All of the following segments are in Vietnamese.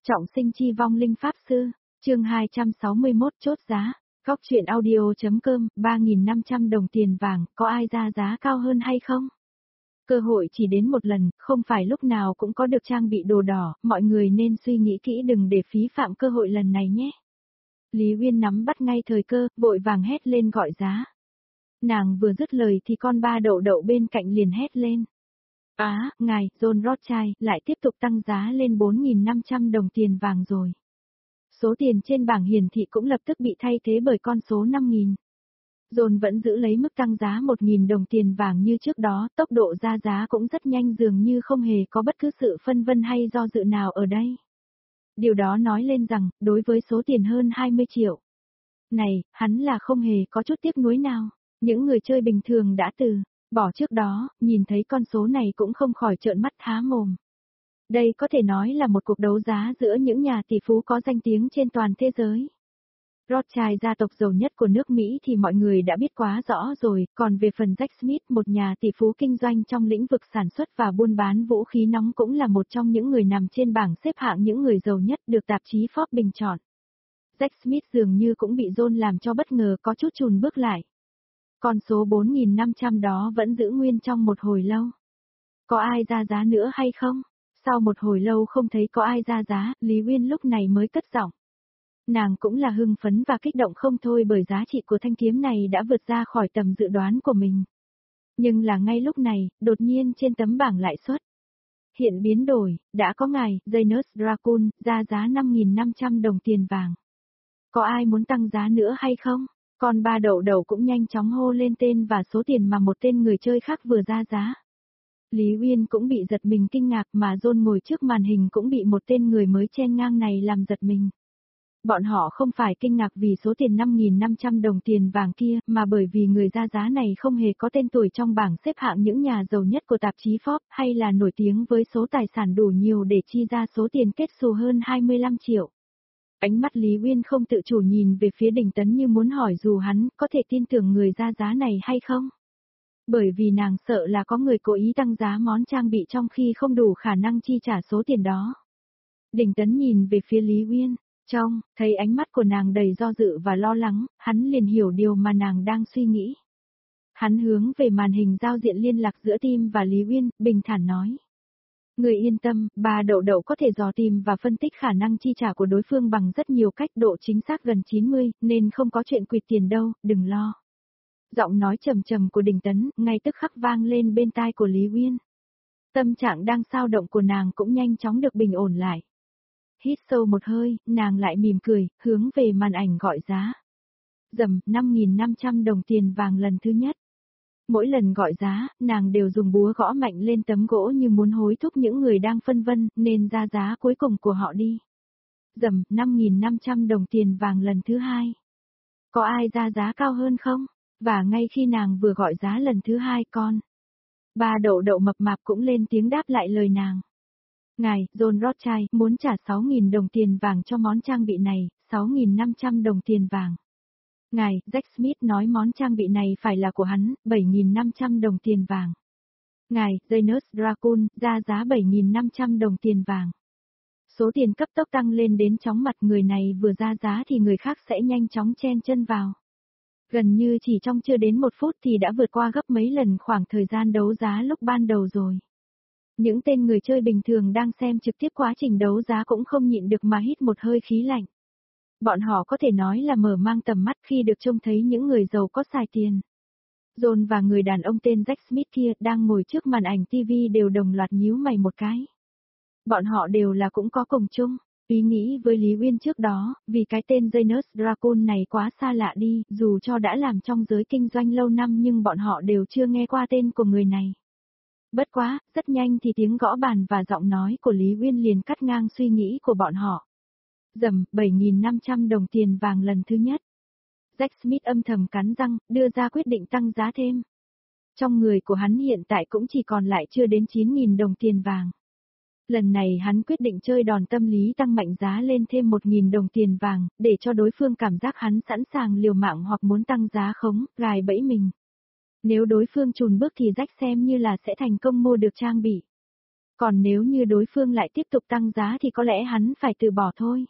Trọng sinh chi vong linh pháp sư, chương 261 chốt giá, góc truyện audio.com, 3.500 đồng tiền vàng, có ai ra giá cao hơn hay không? Cơ hội chỉ đến một lần, không phải lúc nào cũng có được trang bị đồ đỏ, mọi người nên suy nghĩ kỹ đừng để phí phạm cơ hội lần này nhé. Lý Uyên nắm bắt ngay thời cơ, vội vàng hét lên gọi giá. Nàng vừa dứt lời thì con ba đậu đậu bên cạnh liền hét lên. Ngài, John Rothschild, lại tiếp tục tăng giá lên 4.500 đồng tiền vàng rồi. Số tiền trên bảng hiển thị cũng lập tức bị thay thế bởi con số 5.000. John vẫn giữ lấy mức tăng giá 1.000 đồng tiền vàng như trước đó, tốc độ ra giá cũng rất nhanh dường như không hề có bất cứ sự phân vân hay do dự nào ở đây. Điều đó nói lên rằng, đối với số tiền hơn 20 triệu này, hắn là không hề có chút tiếc nuối nào. Những người chơi bình thường đã từ bỏ trước đó, nhìn thấy con số này cũng không khỏi trợn mắt há mồm. Đây có thể nói là một cuộc đấu giá giữa những nhà tỷ phú có danh tiếng trên toàn thế giới. Rothschild, gia tộc giàu nhất của nước Mỹ thì mọi người đã biết quá rõ rồi, còn về phần Jack Smith, một nhà tỷ phú kinh doanh trong lĩnh vực sản xuất và buôn bán vũ khí nóng cũng là một trong những người nằm trên bảng xếp hạng những người giàu nhất được tạp chí Forbes bình chọn. Jack Smith dường như cũng bị John làm cho bất ngờ có chút chùn bước lại. Con số 4.500 đó vẫn giữ nguyên trong một hồi lâu. Có ai ra giá nữa hay không? Sau một hồi lâu không thấy có ai ra giá, Lý Uyên lúc này mới cất giọng. Nàng cũng là hưng phấn và kích động không thôi bởi giá trị của thanh kiếm này đã vượt ra khỏi tầm dự đoán của mình. Nhưng là ngay lúc này, đột nhiên trên tấm bảng lại xuất hiện biến đổi, đã có ngài, Janus Dracul, ra giá 5.500 đồng tiền vàng. Có ai muốn tăng giá nữa hay không? Còn ba đậu đậu cũng nhanh chóng hô lên tên và số tiền mà một tên người chơi khác vừa ra giá. Lý Uyên cũng bị giật mình kinh ngạc mà John ngồi trước màn hình cũng bị một tên người mới chen ngang này làm giật mình. Bọn họ không phải kinh ngạc vì số tiền 5.500 đồng tiền vàng kia mà bởi vì người ra giá này không hề có tên tuổi trong bảng xếp hạng những nhà giàu nhất của tạp chí Forbes hay là nổi tiếng với số tài sản đủ nhiều để chi ra số tiền kết xù hơn 25 triệu. Ánh mắt Lý Uyên không tự chủ nhìn về phía Đình Tấn như muốn hỏi dù hắn có thể tin tưởng người ra giá này hay không. Bởi vì nàng sợ là có người cố ý tăng giá món trang bị trong khi không đủ khả năng chi trả số tiền đó. Đình Tấn nhìn về phía Lý Uyên, thấy ánh mắt của nàng đầy do dự và lo lắng, hắn liền hiểu điều mà nàng đang suy nghĩ. Hắn hướng về màn hình giao diện liên lạc giữa team và Lý Uyên, bình thản nói. Người yên tâm, bà đậu đậu có thể dò tìm và phân tích khả năng chi trả của đối phương bằng rất nhiều cách, độ chính xác gần 90, nên không có chuyện quỵt tiền đâu, đừng lo. Giọng nói trầm trầm của Đình Tấn, ngay tức khắc vang lên bên tai của Lý Uyên. Tâm trạng đang xao động của nàng cũng nhanh chóng được bình ổn lại. Hít sâu một hơi, nàng lại mỉm cười, hướng về màn ảnh gọi giá. 5.500 đồng tiền vàng lần thứ nhất. Mỗi lần gọi giá, nàng đều dùng búa gõ mạnh lên tấm gỗ như muốn hối thúc những người đang phân vân, nên ra giá cuối cùng của họ đi. 5.500 đồng tiền vàng lần thứ hai. Có ai ra giá cao hơn không? Và ngay khi nàng vừa gọi giá lần thứ hai ba đậu đậu mập mạp cũng lên tiếng đáp lại lời nàng. Ngài, John Rothschild, muốn trả 6.000 đồng tiền vàng cho món trang bị này, 6.500 đồng tiền vàng. Ngài, Jack Smith nói món trang bị này phải là của hắn, 7.500 đồng tiền vàng. Ngài, Janus Dracul, ra giá 7.500 đồng tiền vàng. Số tiền cấp tốc tăng lên đến chóng mặt, người này vừa ra giá thì người khác sẽ nhanh chóng chen chân vào. Gần như chỉ trong chưa đến 1 phút thì đã vượt qua gấp mấy lần khoảng thời gian đấu giá lúc ban đầu rồi. Những tên người chơi bình thường đang xem trực tiếp quá trình đấu giá cũng không nhịn được mà hít một hơi khí lạnh. Bọn họ có thể nói là mở mang tầm mắt khi được trông thấy những người giàu có xài tiền. John và người đàn ông tên Jack Smith kia đang ngồi trước màn ảnh TV đều đồng loạt nhíu mày một cái. Bọn họ đều là cũng có cùng chung ý nghĩ với Lý Uyên trước đó, vì cái tên Janus Dracul này quá xa lạ đi, dù cho đã làm trong giới kinh doanh lâu năm nhưng bọn họ đều chưa nghe qua tên của người này. Bất quá, rất nhanh thì tiếng gõ bàn và giọng nói của Lý Uyên liền cắt ngang suy nghĩ của bọn họ. 7.500 đồng tiền vàng lần thứ nhất. Jack Smith âm thầm cắn răng, đưa ra quyết định tăng giá thêm. Trong người của hắn hiện tại cũng chỉ còn lại chưa đến 9.000 đồng tiền vàng. Lần này hắn quyết định chơi đòn tâm lý tăng mạnh giá lên thêm 1.000 đồng tiền vàng, để cho đối phương cảm giác hắn sẵn sàng liều mạng hoặc muốn tăng giá khống, gài bẫy mình. Nếu đối phương chùn bước thì Jack xem như là sẽ thành công mua được trang bị. Còn nếu như đối phương lại tiếp tục tăng giá thì có lẽ hắn phải từ bỏ thôi.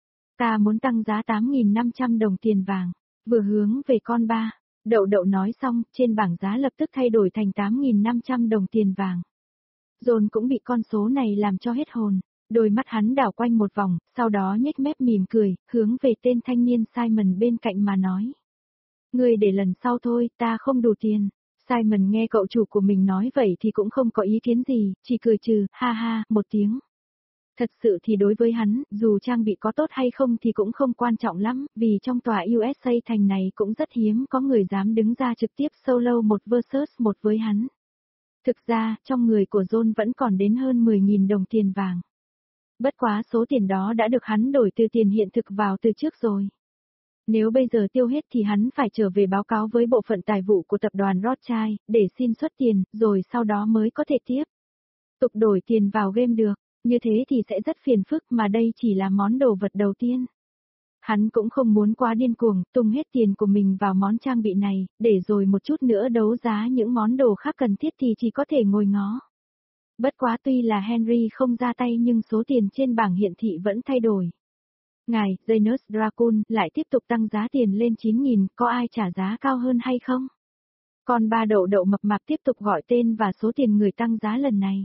Ta muốn tăng giá 8.500 đồng tiền vàng, vừa hướng về con ba. Đậu đậu nói xong, trên bảng giá lập tức thay đổi thành 8.500 đồng tiền vàng. John cũng bị con số này làm cho hết hồn, đôi mắt hắn đảo quanh một vòng, sau đó nhếch mép mỉm cười, hướng về tên thanh niên Simon bên cạnh mà nói. Ngươi để lần sau thôi, ta không đủ tiền. Simon nghe cậu chủ của mình nói vậy thì cũng không có ý kiến gì, chỉ cười trừ, ha ha, một tiếng. Thật sự thì đối với hắn, dù trang bị có tốt hay không thì cũng không quan trọng lắm, vì trong tòa USA thành này cũng rất hiếm có người dám đứng ra trực tiếp solo một versus một với hắn. Thực ra, trong người của John vẫn còn đến hơn 10.000 đồng tiền vàng. Bất quá số tiền đó đã được hắn đổi từ tiền hiện thực vào từ trước rồi. Nếu bây giờ tiêu hết thì hắn phải trở về báo cáo với bộ phận tài vụ của tập đoàn Rothschild, để xin xuất tiền, rồi sau đó mới có thể tiếp tục đổi tiền vào game được, như thế thì sẽ rất phiền phức mà đây chỉ là món đồ vật đầu tiên. Hắn cũng không muốn quá điên cuồng, tung hết tiền của mình vào món trang bị này, để rồi một chút nữa đấu giá những món đồ khác cần thiết thì chỉ có thể ngồi ngó. Bất quá tuy là Henry không ra tay nhưng số tiền trên bảng hiển thị vẫn thay đổi. Ngài, Janus Dracul, lại tiếp tục tăng giá tiền lên 9.000, có ai trả giá cao hơn hay không? Còn ba đậu đậu mập mạp tiếp tục gọi tên và số tiền người tăng giá lần này.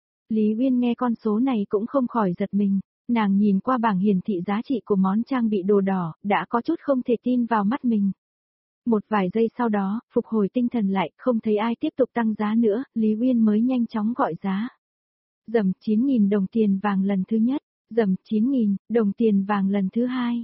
Lý Uyên nghe con số này cũng không khỏi giật mình, nàng nhìn qua bảng hiển thị giá trị của món trang bị đồ đỏ, đã có chút không thể tin vào mắt mình. Một vài giây sau đó, phục hồi tinh thần lại, không thấy ai tiếp tục tăng giá nữa, Lý Uyên mới nhanh chóng gọi giá. Dầm 9.000 đồng tiền vàng lần thứ nhất, dầm 9.000 đồng tiền vàng lần thứ hai,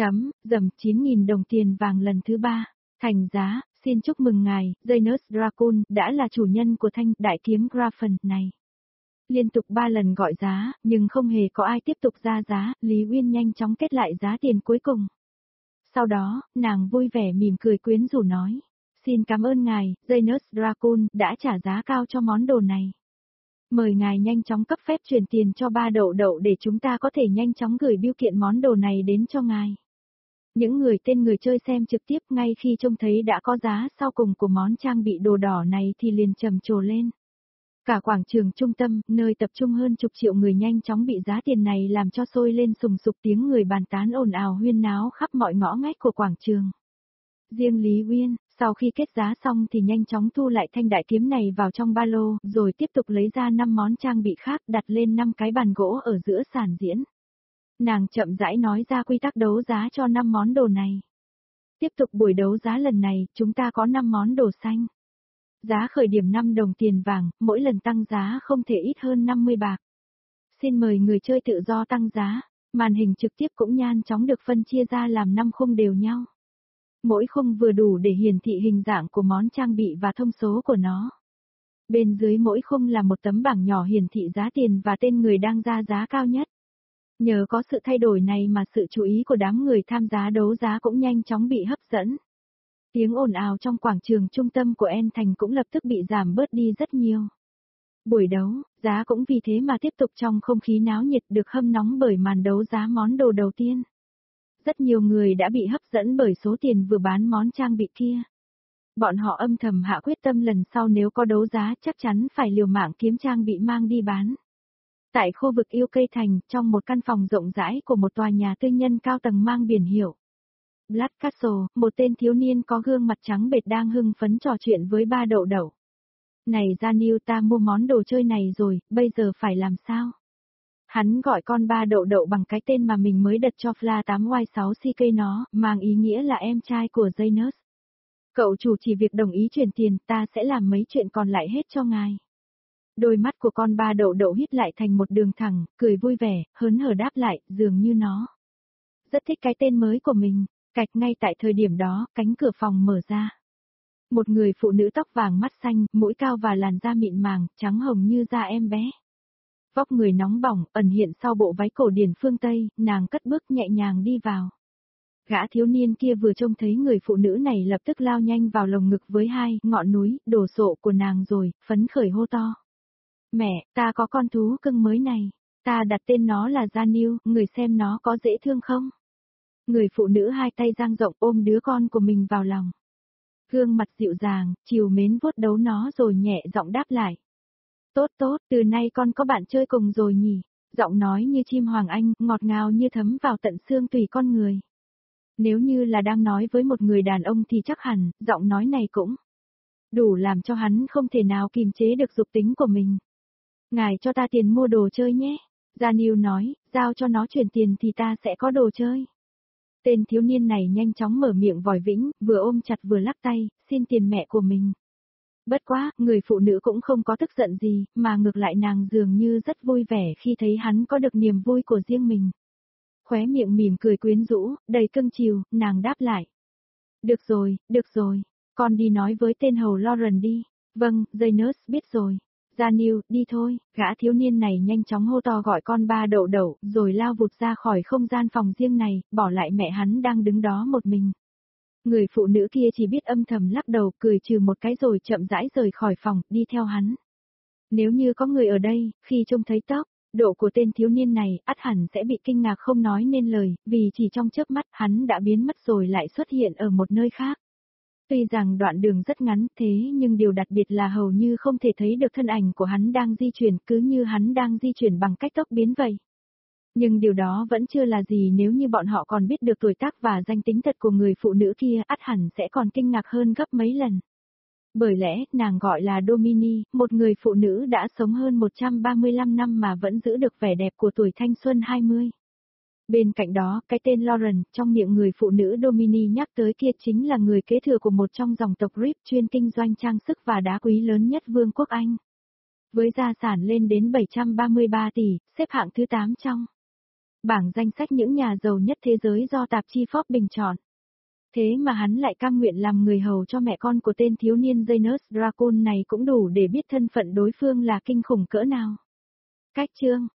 dầm 9.000 đồng tiền vàng lần thứ ba, thành giá, xin chúc mừng ngài, Janus Dracul, đã là chủ nhân của thanh đại kiếm Graphen này. Liên tục 3 lần gọi giá, nhưng không hề có ai tiếp tục ra giá, Lý Uyên nhanh chóng kết lại giá tiền cuối cùng. Sau đó, nàng vui vẻ mỉm cười quyến rũ nói, xin cảm ơn ngài, Janus Dracul, đã trả giá cao cho món đồ này. Mời ngài nhanh chóng cấp phép chuyển tiền cho ba đậu đậu để chúng ta có thể nhanh chóng gửi bưu kiện món đồ này đến cho ngài. Những người tên người chơi xem trực tiếp ngay khi trông thấy đã có giá sau cùng của món trang bị đồ đỏ này thì liền trầm trồ lên. Cả quảng trường trung tâm, nơi tập trung hơn chục triệu người nhanh chóng bị giá tiền này làm cho sôi lên sùng sục, tiếng người bàn tán ồn ào huyên náo khắp mọi ngõ ngách của quảng trường. Riêng Lý Uyên, sau khi kết giá xong thì nhanh chóng thu lại thanh đại kiếm này vào trong ba lô, rồi tiếp tục lấy ra 5 món trang bị khác đặt lên 5 cái bàn gỗ ở giữa sàn diễn. Nàng chậm rãi nói ra quy tắc đấu giá cho 5 món đồ này. Tiếp tục buổi đấu giá lần này, chúng ta có 5 món đồ xanh. Giá khởi điểm 5 đồng tiền vàng, mỗi lần tăng giá không thể ít hơn 50 bạc. Xin mời người chơi tự do tăng giá, màn hình trực tiếp cũng nhanh chóng được phân chia ra làm 5 khung đều nhau. Mỗi khung vừa đủ để hiển thị hình dạng của món trang bị và thông số của nó. Bên dưới mỗi khung là một tấm bảng nhỏ hiển thị giá tiền và tên người đang ra giá cao nhất. Nhờ có sự thay đổi này mà sự chú ý của đám người tham gia đấu giá cũng nhanh chóng bị hấp dẫn. Tiếng ồn ào trong quảng trường trung tâm của En Thành cũng lập tức bị giảm bớt đi rất nhiều. Buổi đấu, giá cũng vì thế mà tiếp tục trong không khí náo nhiệt được hâm nóng bởi màn đấu giá món đồ đầu tiên. Rất nhiều người đã bị hấp dẫn bởi số tiền vừa bán món trang bị kia. Bọn họ âm thầm hạ quyết tâm lần sau nếu có đấu giá chắc chắn phải liều mạng kiếm trang bị mang đi bán. Tại khu vực yêu cây thành, trong một căn phòng rộng rãi của một tòa nhà tư nhân cao tầng mang biển hiệu Black Castle, một tên thiếu niên có gương mặt trắng bệch đang hưng phấn trò chuyện với ba đậu đậu. Này Daniel, ta mua món đồ chơi này rồi, bây giờ phải làm sao? Hắn gọi con ba đậu đậu bằng cái tên mà mình mới đặt cho Fla 8Y6CK, nó, mang ý nghĩa là em trai của Janus. Cậu chủ chỉ việc đồng ý chuyển tiền, ta sẽ làm mấy chuyện còn lại hết cho ngài. Đôi mắt của con ba đậu đậu hít lại thành một đường thẳng, cười vui vẻ, hớn hở đáp lại, dường như nó rất thích cái tên mới của mình. Cạch, ngay tại thời điểm đó, cánh cửa phòng mở ra. Một người phụ nữ tóc vàng mắt xanh, mũi cao và làn da mịn màng, trắng hồng như da em bé. Vóc người nóng bỏng, ẩn hiện sau bộ váy cổ điển phương Tây, nàng cất bước nhẹ nhàng đi vào. Gã thiếu niên kia vừa trông thấy người phụ nữ này lập tức lao nhanh vào lồng ngực với hai ngọn núi, đồ sộ của nàng rồi, phấn khởi hô to. Mẹ, ta có con thú cưng mới này, ta đặt tên nó là Daniel, người xem nó có dễ thương không? Người phụ nữ hai tay dang rộng ôm đứa con của mình vào lòng. Gương mặt dịu dàng, trìu mến vuốt đấu nó rồi nhẹ giọng đáp lại. Tốt tốt, từ nay con có bạn chơi cùng rồi nhỉ. Giọng nói như chim hoàng anh, ngọt ngào như thấm vào tận xương tùy con người. Nếu như là đang nói với một người đàn ông thì chắc hẳn, giọng nói này cũng đủ làm cho hắn không thể nào kìm chế được dục tính của mình. Ngài cho ta tiền mua đồ chơi nhé. Daniel nói, giao cho nó chuyển tiền thì ta sẽ có đồ chơi. Tên thiếu niên này nhanh chóng mở miệng vòi vĩnh, vừa ôm chặt vừa lắc tay, xin tiền mẹ của mình. Bất quá, người phụ nữ cũng không có tức giận gì, mà ngược lại nàng dường như rất vui vẻ khi thấy hắn có được niềm vui của riêng mình. Khóe miệng mỉm cười quyến rũ, đầy cưng chiều, nàng đáp lại. Được rồi, con đi nói với tên hầu Lauren đi. Vâng, Janus biết rồi. Daniel, đi thôi, gã thiếu niên này nhanh chóng hô to gọi con ba đậu đậu, rồi lao vụt ra khỏi không gian phòng riêng này, bỏ lại mẹ hắn đang đứng đó một mình. Người phụ nữ kia chỉ biết âm thầm lắc đầu, cười trừ một cái rồi chậm rãi rời khỏi phòng, đi theo hắn. Nếu như có người ở đây, khi trông thấy tốc độ của tên thiếu niên này, ắt hẳn sẽ bị kinh ngạc không nói nên lời, vì chỉ trong chớp mắt, hắn đã biến mất rồi lại xuất hiện ở một nơi khác. Tuy rằng đoạn đường rất ngắn thế nhưng điều đặc biệt là hầu như không thể thấy được thân ảnh của hắn đang di chuyển, cứ như hắn đang di chuyển bằng cách tốc biến vậy. Nhưng điều đó vẫn chưa là gì nếu như bọn họ còn biết được tuổi tác và danh tính thật của người phụ nữ kia, ắt hẳn sẽ còn kinh ngạc hơn gấp mấy lần. Bởi lẽ, nàng gọi là Domini, một người phụ nữ đã sống hơn 135 năm mà vẫn giữ được vẻ đẹp của tuổi thanh xuân 20. Bên cạnh đó, cái tên Lauren, trong miệng người phụ nữ Domini nhắc tới kia chính là người kế thừa của một trong dòng tộc Rip chuyên kinh doanh trang sức và đá quý lớn nhất Vương quốc Anh. Với gia sản lên đến 733 tỷ, xếp hạng thứ 8 trong bảng danh sách những nhà giàu nhất thế giới do tạp chí Forbes bình chọn. Thế mà hắn lại cam nguyện làm người hầu cho mẹ con của tên thiếu niên Janus Dracul này cũng đủ để biết thân phận đối phương là kinh khủng cỡ nào. Cách chương